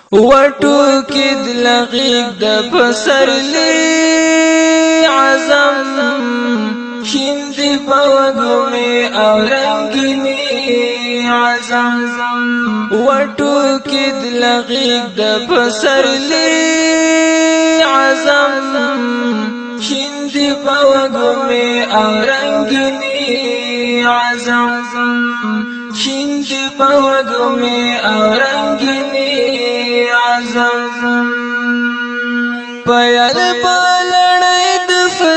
وټو کې د لغیب د پسرلی عزم شیند پوګو می او رنگینی عزم وټو کې د لغیب د پسرلی عزم شیند پوګو می او رنگینی عزم شیند پوګو می او رنگینی عزم پیل پلړې د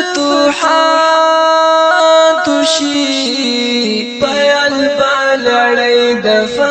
فتوحات شي پیل پلړې د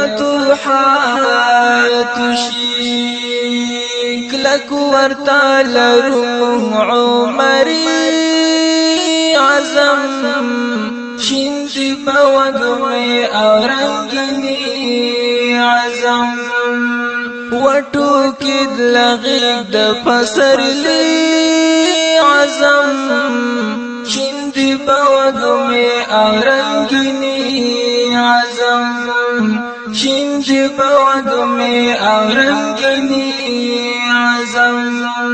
فتوحات شي کلک ورتا لرو عمرې عزم شیند پوګمې او رنگینی عزم وټو کې د لغیب د پسرلی عزم شیند پوګمې او رنگینی عزم شیند پوګمې او رنگینی عزم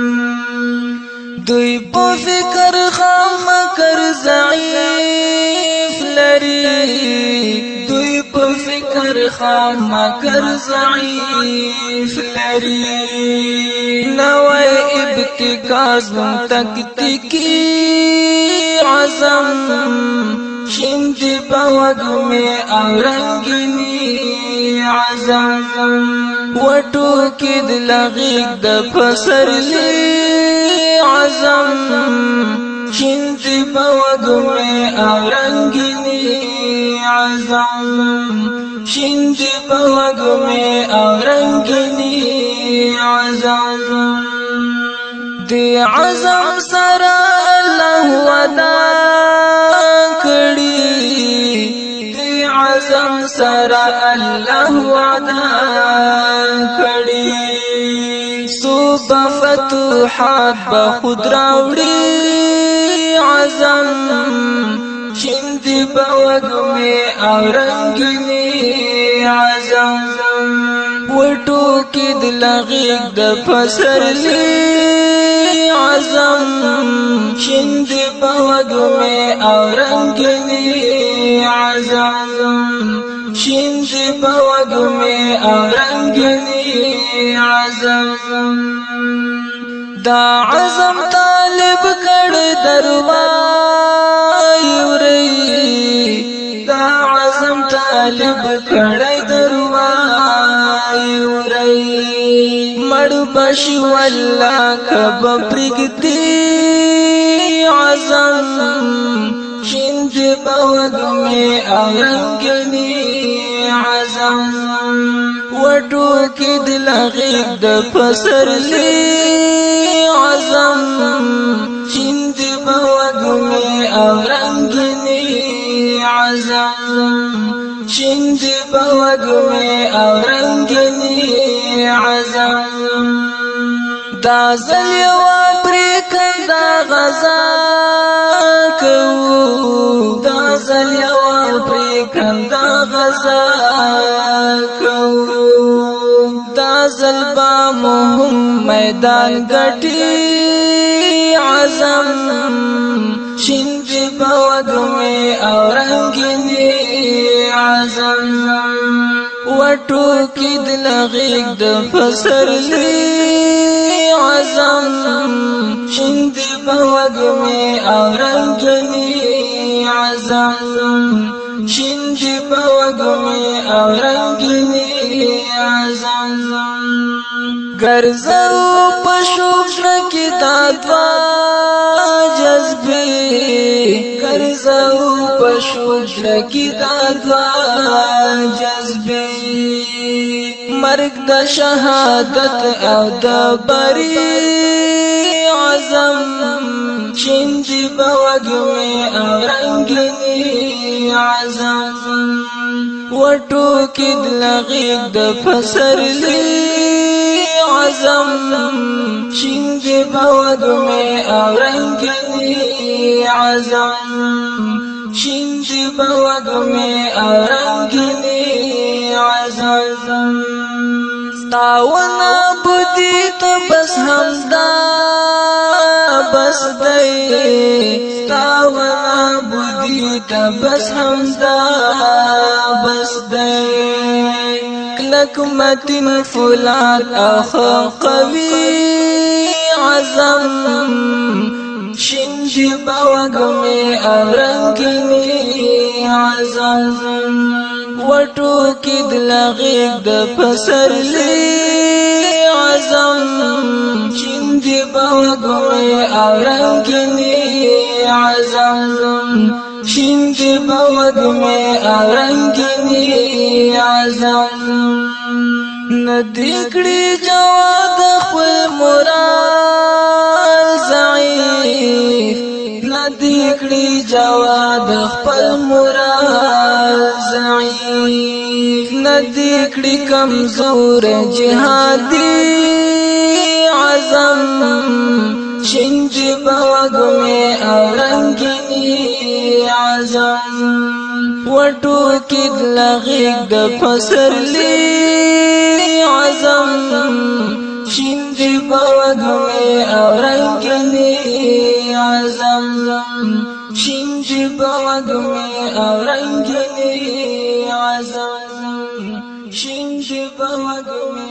دوی په فکر خام کر ضعیف لري دوی په فکر خام کر ضعیف لري نوې ابتکاز تکتیکی عزم شیند پوګمې او رنگینی عزم وټو کې د لغیب د پسرلی عزم شیند پوګمې او رنگینی عزم شیند پوګمې او رنگینی عزم دی عزم سره الله ودا کړي دی عزم سره الله ودا کړي صوب فتوحات بخود راوړي عزم شیند پوګمې او رنگینی عزم وټو کې د لغیب د پسرلی عزم شیند پوګمې او رنگینی عزم شیند پوګمې او رنگینی عزم دا عزم طالب کړ درواي وري دا عزم طالب کړ درواي وري مړ بشي والله کب پرګتی عزم شیند پوګمې او رنگینی عزم وټو کې د لغیب د پسرلی عزم شیند پوګمې او رنگینی عزم شیند پوګمې او رنگینی عزم دا زل یو پرېکنده غزا کوو دا زل یو پرېکنده غزا کوو دا زل با مهم میدان ګټي عزم شیند پوګمې او رنگینی عزم وټو کې د لغیب د پسرلی عزم شیند پوګمې او رنگینی عزم شیند پوګمې او رنگینی عزم ګرځو په شوق کې دادوا جذبې ګرځو په شوق کې دادوا جذبې مرګ د شهادت او د بری عزم شیند پوګمې او رنگینی عزم وټو کې د لغیب د پسرلی عزم شیند پوګمې او رنگینی عزم شیند پوګمې او رنگینی عزم تاونا بدی تا بس همدا بس دی تاونا بدی تا بس همدا بس دی کلک متن فولاد او قوی عزم شنجی باوگمی او رنگینی عزم وٹو کی دلغیق د پسرلی عزم شنجی باوگمی او رنگینی عزم شنجی باوگمی او رنگینی عزم ندیکڑی جواد خپل مراد ضعیف ندیکڑی جواد خپل مراد ضعیف ندیکڑی کمزور جهادی عزم شنج باغمی او رنگینی عزم وٹو کی دلغیق د پسرلی عزم شنج باغمی او رنگینی عزم شنج باغمی او رنگینی عزم شنج باغمی